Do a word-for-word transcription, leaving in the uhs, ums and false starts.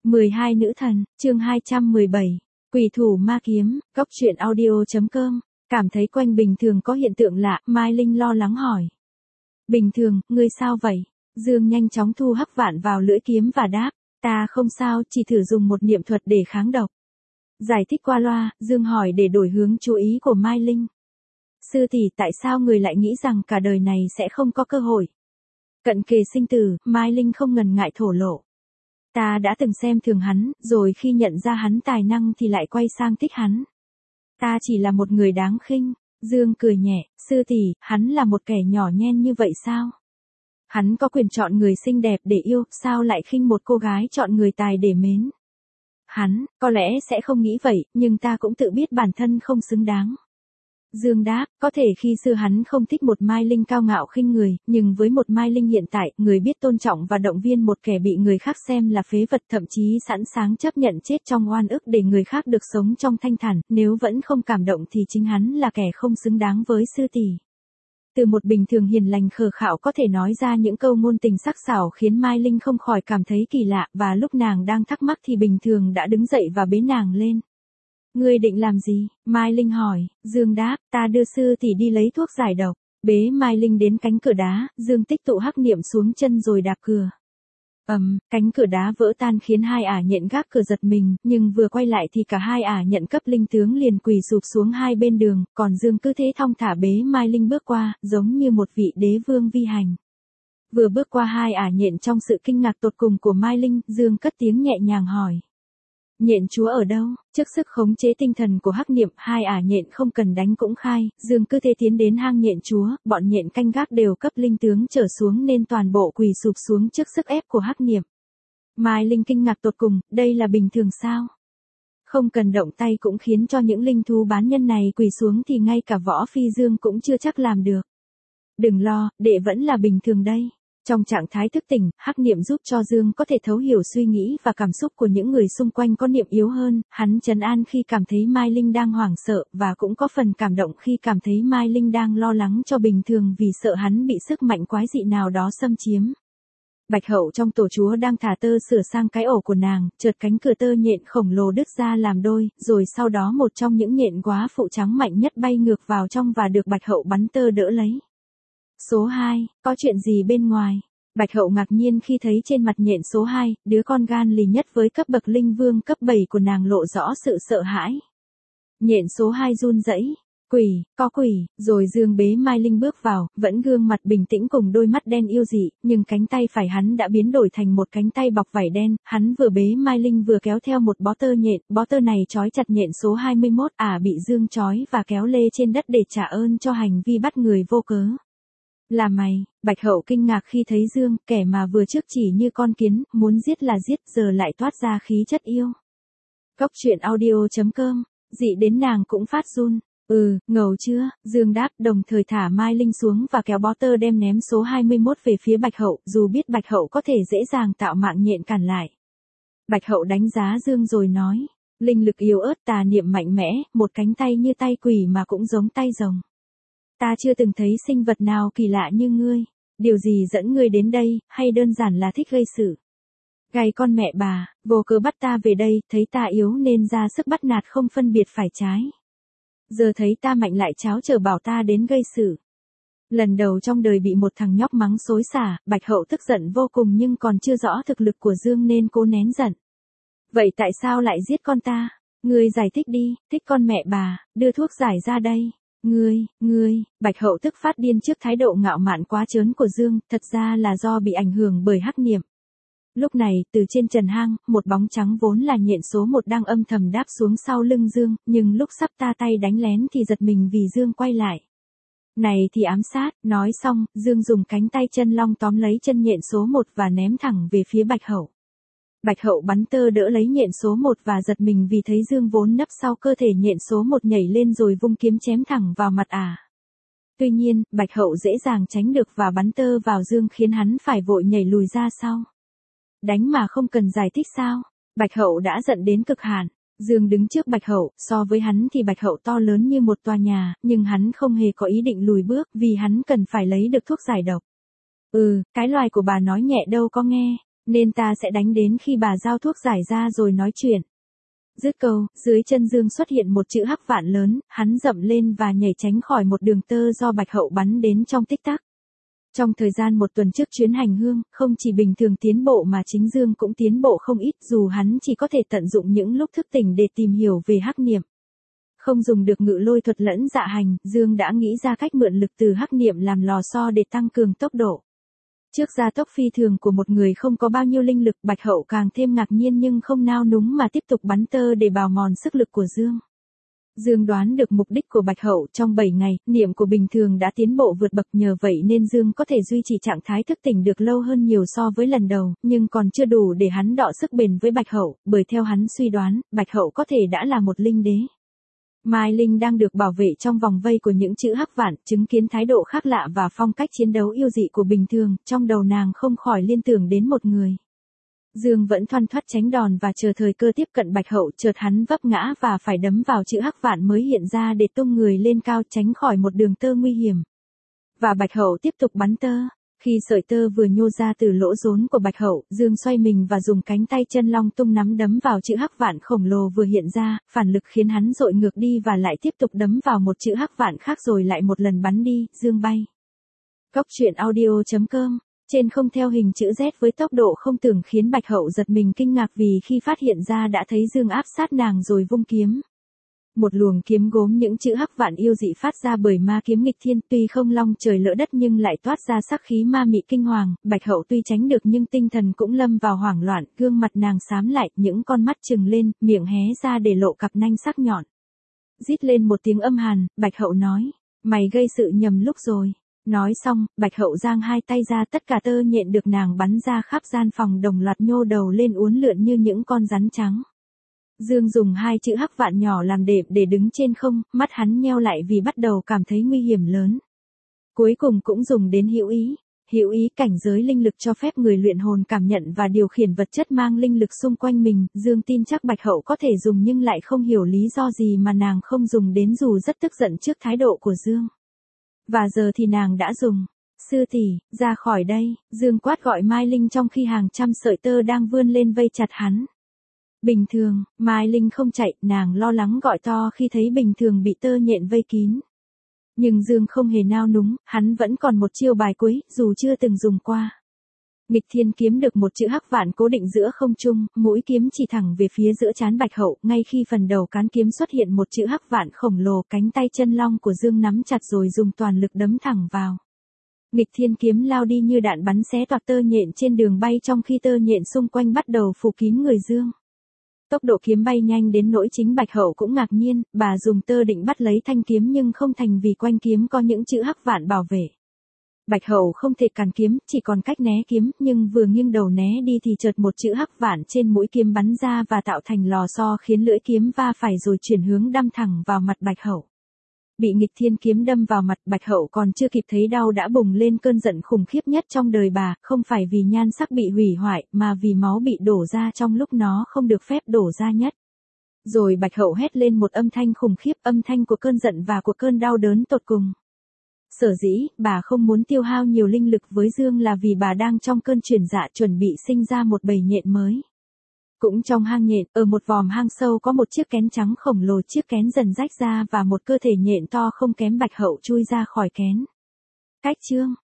mười hai nữ thần, chương hai trăm mười bảy. Quỷ thủ ma kiếm, góc truyện audio.com. Cảm thấy quanh bình thường có hiện tượng lạ, Mai Linh lo lắng hỏi. Bình thường, ngươi sao vậy? Dương nhanh chóng thu hắc vạn vào lưỡi kiếm và đáp. Ta không sao, chỉ thử dùng một niệm thuật để kháng độc. Giải thích qua loa, Dương hỏi để đổi hướng chú ý của Mai Linh. Sư tỷ, tại sao người lại nghĩ rằng cả đời này sẽ không có cơ hội? Cận kề sinh tử, Mai Linh không ngần ngại thổ lộ. Ta đã từng xem thường hắn, rồi khi nhận ra hắn tài năng thì lại quay sang thích hắn. Ta chỉ là một người đáng khinh. Dương cười nhẹ, sư tỷ, hắn là một kẻ nhỏ nhen như vậy sao? Hắn có quyền chọn người xinh đẹp để yêu, sao lại khinh một cô gái chọn người tài để mến? Hắn, có lẽ sẽ không nghĩ vậy, nhưng ta cũng tự biết bản thân không xứng đáng. Dương đáp, có thể khi xưa hắn không thích một Mai Linh cao ngạo khinh người, nhưng với một Mai Linh hiện tại, người biết tôn trọng và động viên một kẻ bị người khác xem là phế vật, thậm chí sẵn sàng chấp nhận chết trong oan ức để người khác được sống trong thanh thản, nếu vẫn không cảm động thì chính hắn là kẻ không xứng đáng với sư tỷ. Từ một bình thường hiền lành khờ khạo có thể nói ra những câu ngôn tình sắc sảo khiến Mai Linh không khỏi cảm thấy kỳ lạ, và lúc nàng đang thắc mắc thì bình thường đã đứng dậy và bế nàng lên. Ngươi định làm gì? Mai Linh hỏi. Dương đáp, ta đưa sư tỷ đi lấy thuốc giải độc. Bế Mai Linh đến cánh cửa đá, Dương tích tụ hắc niệm xuống chân rồi đạp cửa. Ầm, um, cánh cửa đá vỡ tan khiến hai ả nhện gác cửa giật mình, nhưng vừa quay lại thì cả hai ả nhận cấp linh tướng liền quỳ sụp xuống hai bên đường, còn Dương cứ thế thong thả bế Mai Linh bước qua, giống như một vị đế vương vi hành. Vừa bước qua hai ả nhện trong sự kinh ngạc tột cùng của Mai Linh, Dương cất tiếng nhẹ nhàng hỏi. Nhện chúa ở đâu? Trước sức khống chế tinh thần của hắc niệm, hai ả nhện không cần đánh cũng khai, Dương cứ thế tiến đến hang nhện chúa, bọn nhện canh gác đều cấp linh tướng trở xuống nên toàn bộ quỳ sụp xuống trước sức ép của hắc niệm. Mai Linh kinh ngạc tột cùng, đây là bình thường sao? Không cần động tay cũng khiến cho những linh thú bán nhân này quỳ xuống thì ngay cả võ phi Dương cũng chưa chắc làm được. Đừng lo, đệ vẫn là bình thường đây. Trong trạng thái thức tỉnh, hắc niệm giúp cho Dương có thể thấu hiểu suy nghĩ và cảm xúc của những người xung quanh có niệm yếu hơn, hắn trấn an khi cảm thấy Mai Linh đang hoảng sợ, và cũng có phần cảm động khi cảm thấy Mai Linh đang lo lắng cho bình thường vì sợ hắn bị sức mạnh quái dị nào đó xâm chiếm. Bạch Hậu trong tổ chúa đang thả tơ sửa sang cái ổ của nàng, chợt cánh cửa tơ nhện khổng lồ đứt ra làm đôi, rồi sau đó một trong những nhện quá phụ trắng mạnh nhất bay ngược vào trong và được Bạch Hậu bắn tơ đỡ lấy. Số hai, có chuyện gì bên ngoài? Bạch Hậu ngạc nhiên khi thấy trên mặt nhện số hai, đứa con gan lì nhất với cấp bậc linh vương cấp bảy của nàng lộ rõ sự sợ hãi. Nhện số hai run rẩy. Quỷ, có quỷ, rồi Dương bế Mai Linh bước vào, vẫn gương mặt bình tĩnh cùng đôi mắt đen yêu dị, nhưng cánh tay phải hắn đã biến đổi thành một cánh tay bọc vải đen, hắn vừa bế Mai Linh vừa kéo theo một bó tơ nhện, bó tơ này trói chặt nhện số hai mươi mốt, ả bị Dương trói và kéo lê trên đất để trả ơn cho hành vi bắt người vô cớ. Là mày? Bạch Hậu kinh ngạc khi thấy Dương, kẻ mà vừa trước chỉ như con kiến, muốn giết là giết, giờ lại toát ra khí chất yêu. Góc truyện audio.com, dị đến nàng cũng phát run. Ừ, ngầu chưa? Dương đáp, đồng thời thả Mai Linh xuống và kéo bó tơ đem ném số hai mươi mốt về phía Bạch Hậu, dù biết Bạch Hậu có thể dễ dàng tạo mạng nhện cản lại. Bạch Hậu đánh giá Dương rồi nói, linh lực yếu ớt, tà niệm mạnh mẽ, một cánh tay như tay quỷ mà cũng giống tay rồng. Ta chưa từng thấy sinh vật nào kỳ lạ như ngươi. Điều gì dẫn ngươi đến đây, hay đơn giản là thích gây sự? Gay con mẹ bà, vô cớ bắt ta về đây, thấy ta yếu nên ra sức bắt nạt không phân biệt phải trái. Giờ thấy ta mạnh lại cháo trở bảo ta đến gây sự. Lần đầu trong đời bị một thằng nhóc mắng xối xả, Bạch Hậu tức giận vô cùng nhưng còn chưa rõ thực lực của Dương nên cố nén giận. Vậy tại sao lại giết con ta? Ngươi giải thích đi, thích con mẹ bà, đưa thuốc giải ra đây. Ngươi, ngươi, Bạch Hậu tức phát điên trước thái độ ngạo mạn quá trớn của Dương, thật ra là do bị ảnh hưởng bởi hắc niệm. Lúc này, từ trên trần hang, một bóng trắng vốn là nhện số một đang âm thầm đáp xuống sau lưng Dương, nhưng lúc sắp ta tay đánh lén thì giật mình vì Dương quay lại. Này thì ám sát, nói xong, Dương dùng cánh tay chân long tóm lấy chân nhện số một và ném thẳng về phía Bạch Hậu. Bạch Hậu bắn tơ đỡ lấy nhện số một và giật mình vì thấy Dương vốn nấp sau cơ thể nhện số một nhảy lên rồi vung kiếm chém thẳng vào mặt ả. À. Tuy nhiên, Bạch Hậu dễ dàng tránh được và bắn tơ vào Dương khiến hắn phải vội nhảy lùi ra sau. Đánh mà không cần giải thích sao? Bạch Hậu đã giận đến cực hạn. Dương đứng trước Bạch Hậu, so với hắn thì Bạch Hậu to lớn như một tòa nhà, nhưng hắn không hề có ý định lùi bước vì hắn cần phải lấy được thuốc giải độc. Ừ, cái loài của bà nói nhẹ đâu có nghe. Nên ta sẽ đánh đến khi bà giao thuốc giải ra rồi nói chuyện. Dứt câu, dưới chân Dương xuất hiện một chữ hắc vạn lớn, hắn dậm lên và nhảy tránh khỏi một đường tơ do Bạch Hậu bắn đến trong tích tắc. Trong thời gian một tuần trước chuyến hành hương, không chỉ bình thường tiến bộ mà chính Dương cũng tiến bộ không ít, dù hắn chỉ có thể tận dụng những lúc thức tỉnh để tìm hiểu về hắc niệm. Không dùng được ngự lôi thuật lẫn dạ hành, Dương đã nghĩ ra cách mượn lực từ hắc niệm làm lò xo để tăng cường tốc độ. Trước gia tốc phi thường của một người không có bao nhiêu linh lực, Bạch Hậu càng thêm ngạc nhiên nhưng không nao núng mà tiếp tục bắn tơ để bào mòn sức lực của Dương. Dương đoán được mục đích của Bạch Hậu. Trong bảy ngày, niệm của bình thường đã tiến bộ vượt bậc, nhờ vậy nên Dương có thể duy trì trạng thái thức tỉnh được lâu hơn nhiều so với lần đầu, nhưng còn chưa đủ để hắn đọ sức bền với Bạch Hậu, bởi theo hắn suy đoán, Bạch Hậu có thể đã là một linh đế. Mai Linh đang được bảo vệ trong vòng vây của những chữ hắc vạn, chứng kiến thái độ khác lạ và phong cách chiến đấu yêu dị của bình thường, trong đầu nàng không khỏi liên tưởng đến một người. Dương vẫn thoăn thoắt tránh đòn và chờ thời cơ tiếp cận Bạch Hậu, chợt hắn vấp ngã và phải đấm vào chữ hắc vạn mới hiện ra để tung người lên cao tránh khỏi một đường tơ nguy hiểm. Và Bạch Hậu tiếp tục bắn tơ. Khi sợi tơ vừa nhô ra từ lỗ rốn của Bạch Hậu, Dương xoay mình và dùng cánh tay chân long tung nắm đấm vào chữ hắc vạn khổng lồ vừa hiện ra, phản lực khiến hắn dội ngược đi và lại tiếp tục đấm vào một chữ hắc vạn khác rồi lại một lần bắn đi, Dương bay. Cốc truyện audio chấm com. Trên không theo hình chữ Z với tốc độ không tưởng khiến Bạch Hậu giật mình kinh ngạc vì khi phát hiện ra đã thấy Dương áp sát nàng rồi vung kiếm. Một luồng kiếm gốm những chữ hắc vạn yêu dị phát ra bởi ma kiếm nghịch thiên, tuy không long trời lỡ đất nhưng lại toát ra sắc khí ma mị kinh hoàng. Bạch Hậu tuy tránh được nhưng tinh thần cũng lâm vào hoảng loạn, gương mặt nàng xám lại, những con mắt trừng lên, miệng hé ra để lộ cặp nanh sắc nhọn. Rít lên một tiếng âm hàn, Bạch Hậu nói, mày gây sự nhầm lúc rồi. Nói xong, Bạch Hậu giang hai tay ra, tất cả tơ nhện được nàng bắn ra khắp gian phòng đồng loạt nhô đầu lên uốn lượn như những con rắn trắng. Dương dùng hai chữ hắc vạn nhỏ làm đệm để đứng trên không, mắt hắn nheo lại vì bắt đầu cảm thấy nguy hiểm lớn. Cuối cùng cũng dùng đến hữu ý. Hữu ý cảnh giới linh lực cho phép người luyện hồn cảm nhận và điều khiển vật chất mang linh lực xung quanh mình. Dương tin chắc Bạch Hậu có thể dùng nhưng lại không hiểu lý do gì mà nàng không dùng đến dù rất tức giận trước thái độ của Dương. Và giờ thì nàng đã dùng. Sư tỷ, ra khỏi đây, Dương quát gọi Mai Linh trong khi hàng trăm sợi tơ đang vươn lên vây chặt hắn. Bình thường, Mai Linh không chạy, nàng lo lắng gọi to khi thấy bình thường bị tơ nhện vây kín. Nhưng Dương không hề nao núng, hắn vẫn còn một chiêu bài cuối, dù chưa từng dùng qua. Nghịch thiên kiếm được một chữ hắc vạn cố định giữa không trung, mũi kiếm chỉ thẳng về phía giữa trán Bạch Hậu, ngay khi phần đầu cán kiếm xuất hiện một chữ hắc vạn khổng lồ, cánh tay chân long của Dương nắm chặt rồi dùng toàn lực đấm thẳng vào. Nghịch thiên kiếm lao đi như đạn bắn xé toạc tơ nhện trên đường bay trong khi tơ nhện xung quanh bắt đầu phủ kín người Dương. Tốc độ kiếm bay nhanh đến nỗi chính Bạch Hậu cũng ngạc nhiên, bà dùng tơ định bắt lấy thanh kiếm nhưng không thành vì quanh kiếm có những chữ hắc vạn bảo vệ. Bạch Hậu không thể cản kiếm, chỉ còn cách né kiếm, nhưng vừa nghiêng đầu né đi thì chợt một chữ hắc vạn trên mũi kiếm bắn ra và tạo thành lò xo khiến lưỡi kiếm va phải rồi chuyển hướng đâm thẳng vào mặt Bạch Hậu. Bị nghịch thiên kiếm đâm vào mặt, Bạch Hậu còn chưa kịp thấy đau đã bùng lên cơn giận khủng khiếp nhất trong đời bà, không phải vì nhan sắc bị hủy hoại, mà vì máu bị đổ ra trong lúc nó không được phép đổ ra nhất. Rồi Bạch Hậu hét lên một âm thanh khủng khiếp, âm thanh của cơn giận và của cơn đau đớn tột cùng. Sở dĩ, bà không muốn tiêu hao nhiều linh lực với Dương là vì bà đang trong cơn chuyển dạ chuẩn bị sinh ra một bầy nhện mới. Cũng trong hang nhện, ở một vòm hang sâu có một chiếc kén trắng khổng lồ, chiếc kén dần rách ra và một cơ thể nhện to không kém Bạch Hậu chui ra khỏi kén. Cách chương